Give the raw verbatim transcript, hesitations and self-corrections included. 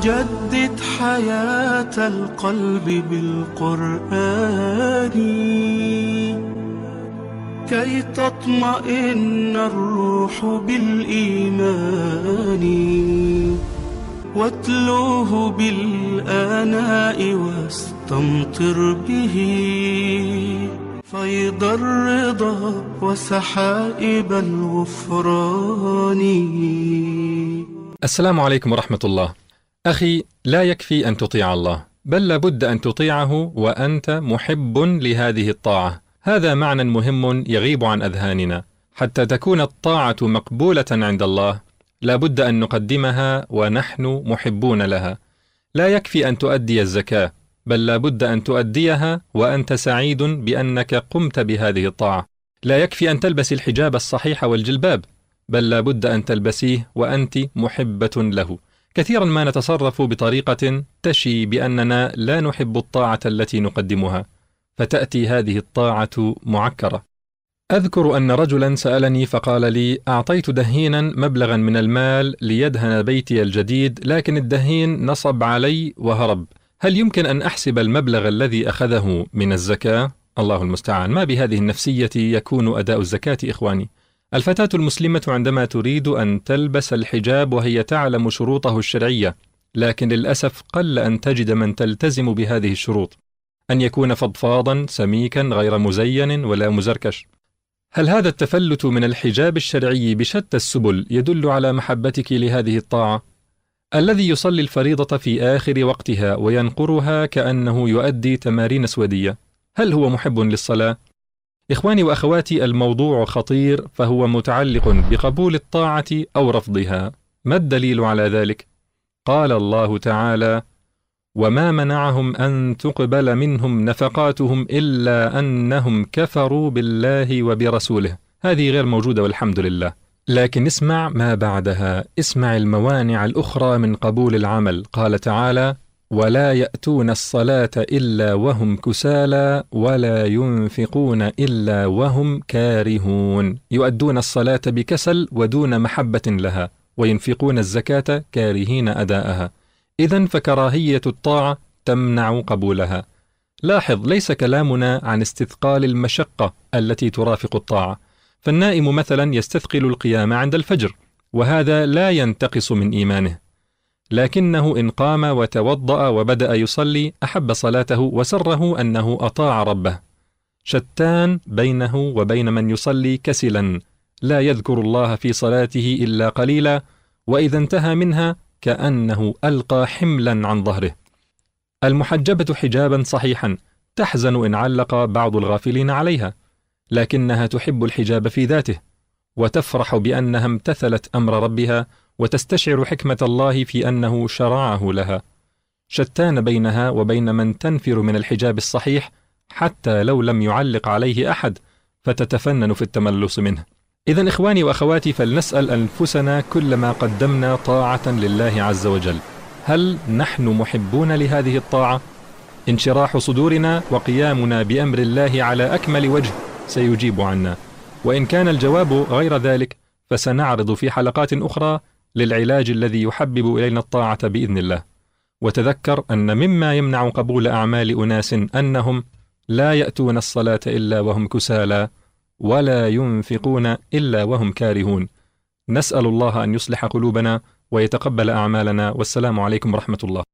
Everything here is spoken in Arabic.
جدد حياة القلب بالقرآن كي تطمئن الروح بالإيمان، واتلوه بالآناء واستمطر به فيض الرضا وسحائب الغفران. السلام عليكم ورحمة الله. أخي، لا يكفي أن تطيع الله، بل لابد أن تطيعه وأنت محب لهذه الطاعة. هذا معنى مهم يغيب عن أذهاننا. حتى تكون الطاعة مقبولة عند الله لابد أن نقدمها ونحن محبون لها. لا يكفي أن تؤدي الزكاة، بل لابد أن تؤديها وأنت سعيد بأنك قمت بهذه الطاعة. لا يكفي أن تلبس الحجاب الصحيح والجلباب، بل لابد أن تلبسيه وأنت محبة له. كثيرا ما نتصرف بطريقة تشي بأننا لا نحب الطاعة التي نقدمها، فتأتي هذه الطاعة معكرة. أذكر أن رجلا سألني فقال لي: أعطيت دهينا مبلغا من المال ليدهن بيتي الجديد، لكن الدهين نصب علي وهرب. هل يمكن أن أحسب المبلغ الذي أخذه من الزكاة؟ الله المستعان. ما بهذه النفسية يكون أداء الزكاة إخواني. الفتاة المسلمة عندما تريد أن تلبس الحجاب وهي تعلم شروطه الشرعية، لكن للأسف قل أن تجد من تلتزم بهذه الشروط: أن يكون فضفاضا سميكا غير مزين ولا مزركش. هل هذا التفلت من الحجاب الشرعي بشتى السبل يدل على محبتك لهذه الطاعة؟ الذي يصلي الفريضة في آخر وقتها وينقرها كأنه يؤدي تمارين سودية، هل هو محب للصلاة؟ إخواني وأخواتي، الموضوع خطير، فهو متعلق بقبول الطاعة أو رفضها. ما الدليل على ذلك؟ قال الله تعالى: وما منعهم أن تقبل منهم نفقاتهم إلا أنهم كفروا بالله وبرسوله. هذه غير موجودة والحمد لله. لكن اسمع ما بعدها، اسمع الموانع الأخرى من قبول العمل. قال تعالى: ولا يأتون الصلاة إلا وهم كسالى ولا ينفقون إلا وهم كارهون. يؤدون الصلاة بكسل ودون محبة لها، وينفقون الزكاة كارهين أداءها. إذن فكراهية الطاعة تمنع قبولها. لاحظ، ليس كلامنا عن استثقال المشقة التي ترافق الطاعة. فالنائم مثلا يستثقل القيام عند الفجر، وهذا لا ينتقص من إيمانه، لكنه إن قام وتوضأ وبدأ يصلي أحب صلاته وسره أنه أطاع ربه. شتان بينه وبين من يصلي كسلا لا يذكر الله في صلاته إلا قليلا، وإذا انتهى منها كأنه ألقى حملا عن ظهره. المحجبة حجابا صحيحا تحزن إن علق بعض الغافلين عليها، لكنها تحب الحجاب في ذاته، وتفرح بأنها امتثلت أمر ربها، وتستشعر حكمة الله في أنه شرعه لها. شتان بينها وبين من تنفر من الحجاب الصحيح حتى لو لم يعلق عليه أحد، فتتفنن في التملص منه. إذن إخواني وأخواتي، فلنسأل أنفسنا كلما قدمنا طاعة لله عز وجل، هل نحن محبون لهذه الطاعة؟ انشراح صدورنا وقيامنا بأمر الله على أكمل وجه سيجيب عنا، وإن كان الجواب غير ذلك فسنعرض في حلقات أخرى للعلاج الذي يحبب إلينا الطاعة بإذن الله. وتذكر أن مما يمنع قبول أعمال أناس أنهم لا يأتون الصلاة إلا وهم كسالى ولا ينفقون إلا وهم كارهون. نسأل الله أن يصلح قلوبنا ويتقبل أعمالنا، والسلام عليكم ورحمة الله.